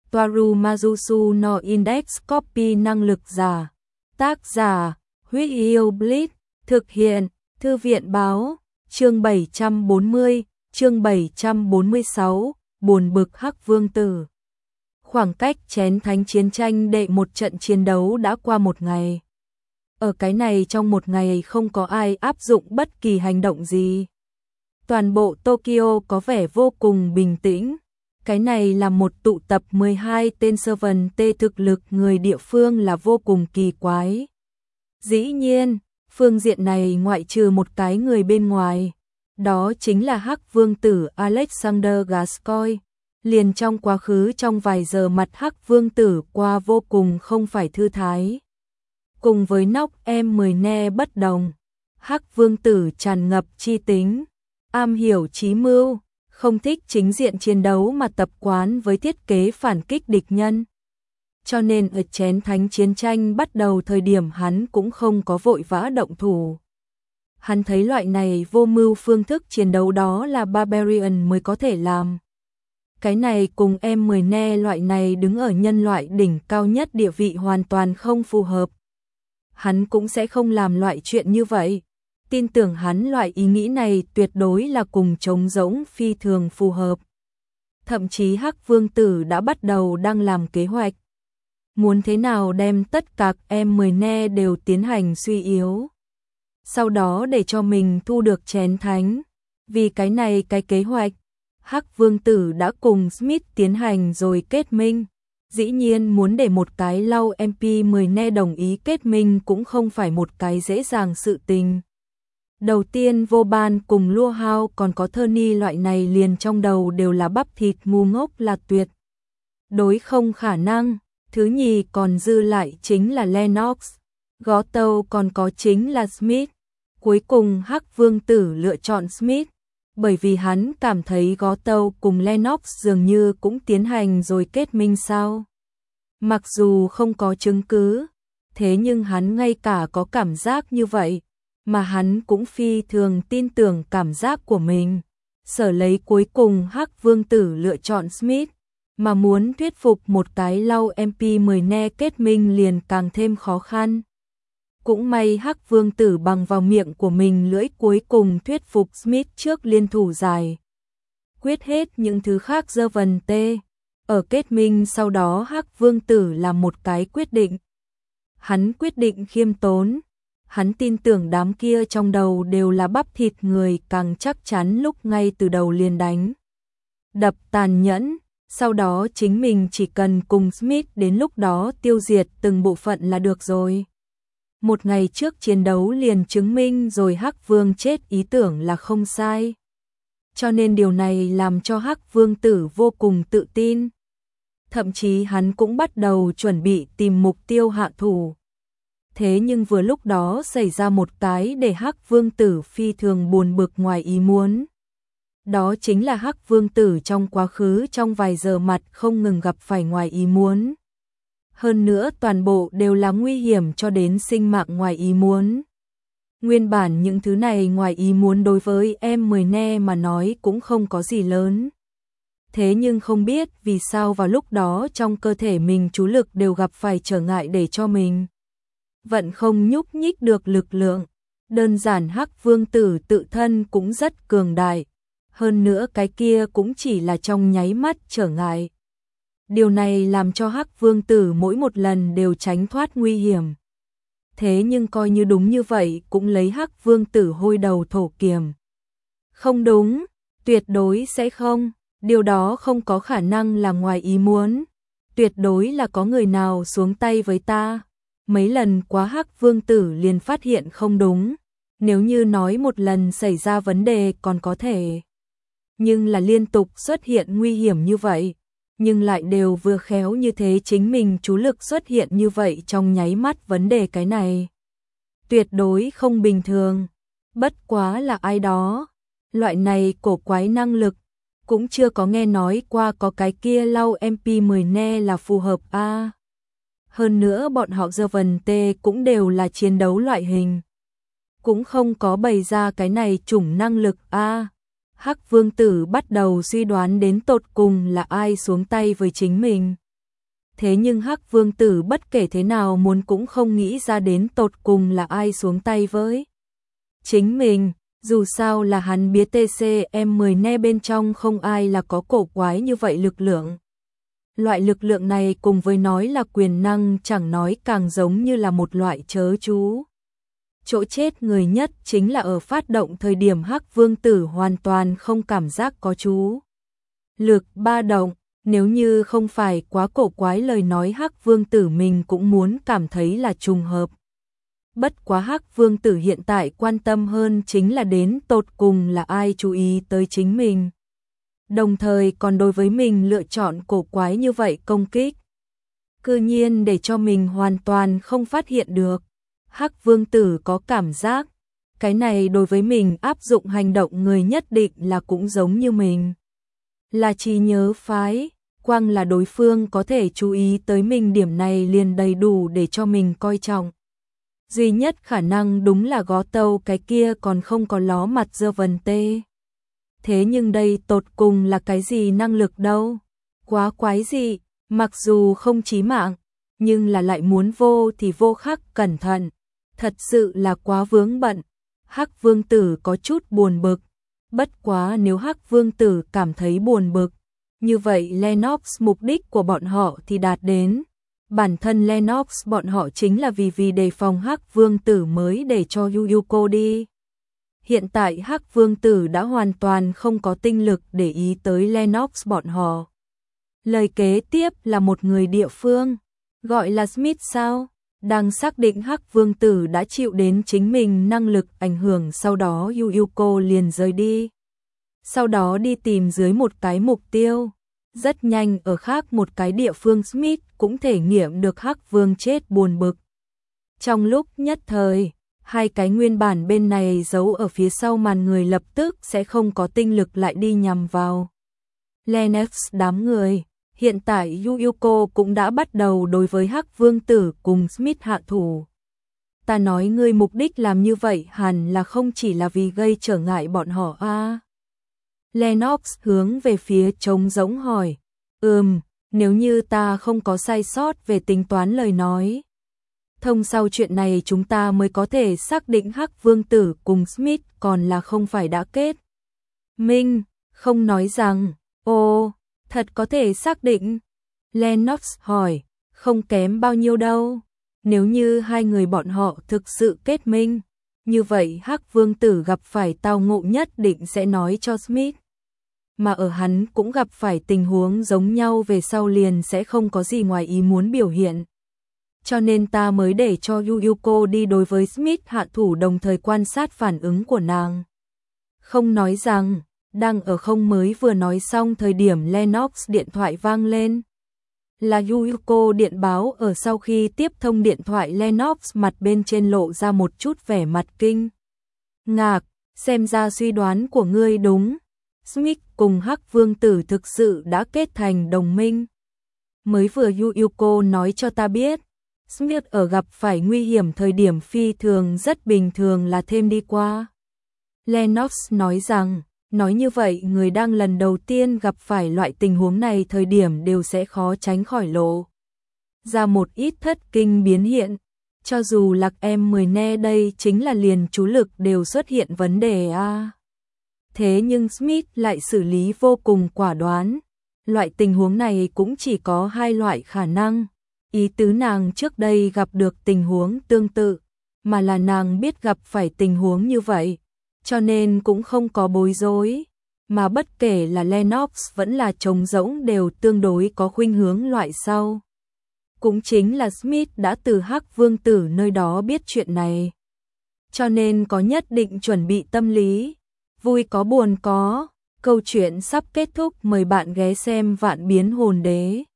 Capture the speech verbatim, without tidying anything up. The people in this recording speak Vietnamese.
Toaru Majusu no Index Copy năng lực giả. Tác giả, Huyết Yêu Blitz, thực hiện, Thư viện báo, chương bảy trăm bốn mươi, chương bảy trăm bốn mươi sáu, buồn bực Hắc Vương Tử. Khoảng cách chén thánh chiến tranh đệ một trận chiến đấu đã qua một ngày. Ở cái này trong một ngày không có ai áp dụng bất kỳ hành động gì. Toàn bộ Tokyo có vẻ vô cùng bình tĩnh. Cái này là một tụ tập mười hai tên servant tê thực lực người địa phương là vô cùng kỳ quái. Dĩ nhiên, phương diện này ngoại trừ một cái người bên ngoài, đó chính là Hắc Vương Tử Alexander Gascoigne. Liền trong quá khứ trong vài giờ mặt Hắc Vương Tử qua vô cùng không phải thư thái. Cùng với nóc em mười ne bất đồng, Hắc Vương Tử tràn ngập chi tính, am hiểu trí mưu, không thích chính diện chiến đấu mà tập quán với thiết kế phản kích địch nhân. Cho nên ở chén thánh chiến tranh bắt đầu thời điểm hắn cũng không có vội vã động thủ. Hắn thấy loại này vô mưu phương thức chiến đấu đó là Barbarian mới có thể làm. Cái này cùng em mười ne loại này đứng ở nhân loại đỉnh cao nhất địa vị hoàn toàn không phù hợp. Hắn cũng sẽ không làm loại chuyện như vậy. Tin tưởng hắn loại ý nghĩ này tuyệt đối là cùng trống rỗng phi thường phù hợp. Thậm chí Hắc Vương Tử đã bắt đầu đang làm kế hoạch. Muốn thế nào đem tất cả em mười ne đều tiến hành suy yếu. Sau đó để cho mình thu được chén thánh. Vì cái này cái kế hoạch, Hắc Vương Tử đã cùng Smith tiến hành rồi kết minh. Dĩ nhiên muốn để một cái lau em pê mười ne đồng ý kết minh cũng không phải một cái dễ dàng sự tình. Đầu tiên vô ban cùng Lua Hao còn có Tony loại này liền trong đầu đều là bắp thịt ngu ngốc là tuyệt đối không khả năng. Thứ nhì còn dư lại chính là Lennox, gó tâu còn có chính là Smith. Cuối cùng Hắc Vương Tử lựa chọn Smith, bởi vì hắn cảm thấy gó tâu cùng Lennox dường như cũng tiến hành rồi kết minh sao. Mặc dù không có chứng cứ, thế nhưng hắn ngay cả có cảm giác như vậy, mà hắn cũng phi thường tin tưởng cảm giác của mình. Sở lấy cuối cùng Hắc Vương Tử lựa chọn Smith, mà muốn thuyết phục một cái lau em pê mười ne kết minh liền càng thêm khó khăn. Cũng may Hắc Vương Tử bằng vào miệng của mình lưỡi cuối cùng thuyết phục Smith trước liên thủ giải quyết hết những thứ khác dơ vần tê. Ở kết minh sau đó Hắc Vương Tử làm một cái quyết định. Hắn quyết định khiêm tốn. Hắn tin tưởng đám kia trong đầu đều là bắp thịt người càng chắc chắn lúc ngay từ đầu liền đánh đập tàn nhẫn. Sau đó chính mình chỉ cần cùng Smith đến lúc đó tiêu diệt từng bộ phận là được rồi. Một ngày trước chiến đấu liền chứng minh rồi Hắc Vương chết ý tưởng là không sai. Cho nên điều này làm cho Hắc Vương Tử vô cùng tự tin. Thậm chí hắn cũng bắt đầu chuẩn bị tìm mục tiêu hạ thủ. Thế nhưng vừa lúc đó xảy ra một cái để Hắc Vương Tử phi thường buồn bực ngoài ý muốn. Đó chính là Hắc Vương Tử trong quá khứ trong vài giờ mặt không ngừng gặp phải ngoài ý muốn. Hơn nữa toàn bộ đều là nguy hiểm cho đến sinh mạng ngoài ý muốn. Nguyên bản những thứ này ngoài ý muốn đối với em mười ne mà nói cũng không có gì lớn. Thế nhưng không biết vì sao vào lúc đó trong cơ thể mình chú lực đều gặp phải trở ngại để cho mình vẫn không nhúc nhích được lực lượng. Đơn giản Hắc Vương Tử tự thân cũng rất cường đại. Hơn nữa cái kia cũng chỉ là trong nháy mắt trở ngại. Điều này làm cho Hắc Vương Tử mỗi một lần đều tránh thoát nguy hiểm. Thế nhưng coi như đúng như vậy cũng lấy Hắc Vương Tử hôi đầu thổ kiềm. Không đúng, tuyệt đối sẽ không. Điều đó không có khả năng là ngoài ý muốn. Tuyệt đối là có người nào xuống tay với ta. Mấy lần quá Hắc Vương Tử liền phát hiện không đúng. Nếu như nói một lần xảy ra vấn đề còn có thể. Nhưng là liên tục xuất hiện nguy hiểm như vậy. Nhưng lại đều vừa khéo như thế chính mình chú lực xuất hiện như vậy trong nháy mắt vấn đề cái này. Tuyệt đối không bình thường. Bất quá là ai đó. Loại này cổ quái năng lực. Cũng chưa có nghe nói qua có cái kia lau em pê mười ne là phù hợp a. À. Hơn nữa bọn họ giờ vần tê cũng đều là chiến đấu loại hình. Cũng không có bày ra cái này chủng năng lực a. À. Hắc Vương Tử bắt đầu suy đoán đến tột cùng là ai xuống tay với chính mình. Thế nhưng Hắc Vương Tử bất kể thế nào muốn cũng không nghĩ ra đến tột cùng là ai xuống tay với chính mình, dù sao là hắn biết tê xê em mười ne bên trong không ai là có cổ quái như vậy lực lượng. Loại lực lượng này cùng với nói là quyền năng chẳng nói càng giống như là một loại chớ chú. Chỗ chết người nhất chính là ở phát động thời điểm Hắc Vương Tử hoàn toàn không cảm giác có chú lực ba động, nếu như không phải quá cổ quái lời nói Hắc Vương Tử mình cũng muốn cảm thấy là trùng hợp. Bất quá Hắc Vương Tử hiện tại quan tâm hơn chính là đến tột cùng là ai chú ý tới chính mình. Đồng thời còn đối với mình lựa chọn cổ quái như vậy công kích. Cư nhiên để cho mình hoàn toàn không phát hiện được. Hắc Vương Tử có cảm giác, cái này đối với mình áp dụng hành động người nhất định là cũng giống như mình. Là trí nhớ phái, quang là đối phương có thể chú ý tới mình điểm này liền đầy đủ để cho mình coi trọng. Duy nhất khả năng đúng là gó tâu cái kia còn không có ló mặt dơ vần tê. Thế nhưng đây tột cùng là cái gì năng lực đâu? Quá quái dị, mặc dù không chí mạng, nhưng là lại muốn vô thì vô khắc cẩn thận. Thật sự là quá vướng bận. Hắc Vương Tử có chút buồn bực. Bất quá nếu Hắc Vương Tử cảm thấy buồn bực, như vậy Lennox mục đích của bọn họ thì đạt đến. Bản thân Lennox bọn họ chính là vì vì đề phòng Hắc Vương Tử mới để cho Yuyuko đi. Hiện tại Hắc Vương Tử đã hoàn toàn không có tinh lực để ý tới Lennox bọn họ. Lời kế tiếp là một người địa phương, gọi là Smith sao? Đang xác định Hắc Vương Tử đã chịu đến chính mình năng lực ảnh hưởng, sau đó Yuyuko liền rời đi. Sau đó đi tìm dưới một cái mục tiêu. Rất nhanh ở khác một cái địa phương Smith cũng thể nghiệm được Hắc Vương chết buồn bực. Trong lúc nhất thời, hai cái nguyên bản bên này giấu ở phía sau màn người lập tức sẽ không có tinh lực lại đi nhằm vào Lennox đám người. Hiện tại Yuyuko cũng đã bắt đầu đối với Hắc Vương Tử cùng Smith hạ thủ. Ta nói ngươi mục đích làm như vậy hẳn là không chỉ là vì gây trở ngại bọn họ a. À? Lennox hướng về phía trống rỗng hỏi. Ừm, nếu như ta không có sai sót về tính toán lời nói. Thông sau chuyện này chúng ta mới có thể xác định Hắc Vương Tử cùng Smith còn là không phải đã kết minh, không nói rằng, ô, thật có thể xác định. Lennox hỏi, không kém bao nhiêu đâu. Nếu như hai người bọn họ thực sự kết minh, như vậy Hắc Vương Tử gặp phải tao ngộ nhất định sẽ nói cho Smith. Mà ở hắn cũng gặp phải tình huống giống nhau về sau liền sẽ không có gì ngoài ý muốn biểu hiện. Cho nên ta mới để cho Yuyuko đi đối với Smith hạ thủ, đồng thời quan sát phản ứng của nàng. Không nói rằng, đang ở không mới vừa nói xong thời điểm Lennox điện thoại vang lên. Là Yuyuko điện báo. Ở sau khi tiếp thông điện thoại, Lennox mặt bên trên lộ ra một chút vẻ mặt kinh ngạc, xem ra suy đoán của ngươi đúng. Smith cùng Hắc Vương Tử thực sự đã kết thành đồng minh. Mới vừa Yuyuko nói cho ta biết, Smith ở gặp phải nguy hiểm thời điểm phi thường rất bình thường là thêm đi qua. Lennox nói rằng, nói như vậy người đang lần đầu tiên gặp phải loại tình huống này thời điểm đều sẽ khó tránh khỏi lộ ra một ít thất kinh biến hiện. Cho dù lạc em mười ne đây chính là liền chú lực đều xuất hiện vấn đề a. À. Thế nhưng Smith lại xử lý vô cùng quả đoán. Loại tình huống này cũng chỉ có hai loại khả năng. Ý tứ nàng trước đây gặp được tình huống tương tự, mà là nàng biết gặp phải tình huống như vậy, cho nên cũng không có bối rối. Mà bất kể là Lennox vẫn là trống rỗng đều tương đối có khuynh hướng loại sau. Cũng chính là Smith đã từ Hắc Vương Tử nơi đó biết chuyện này, cho nên có nhất định chuẩn bị tâm lý. Vui có buồn có, câu chuyện sắp kết thúc, mời bạn ghé xem Vạn Biến Hồn Đế.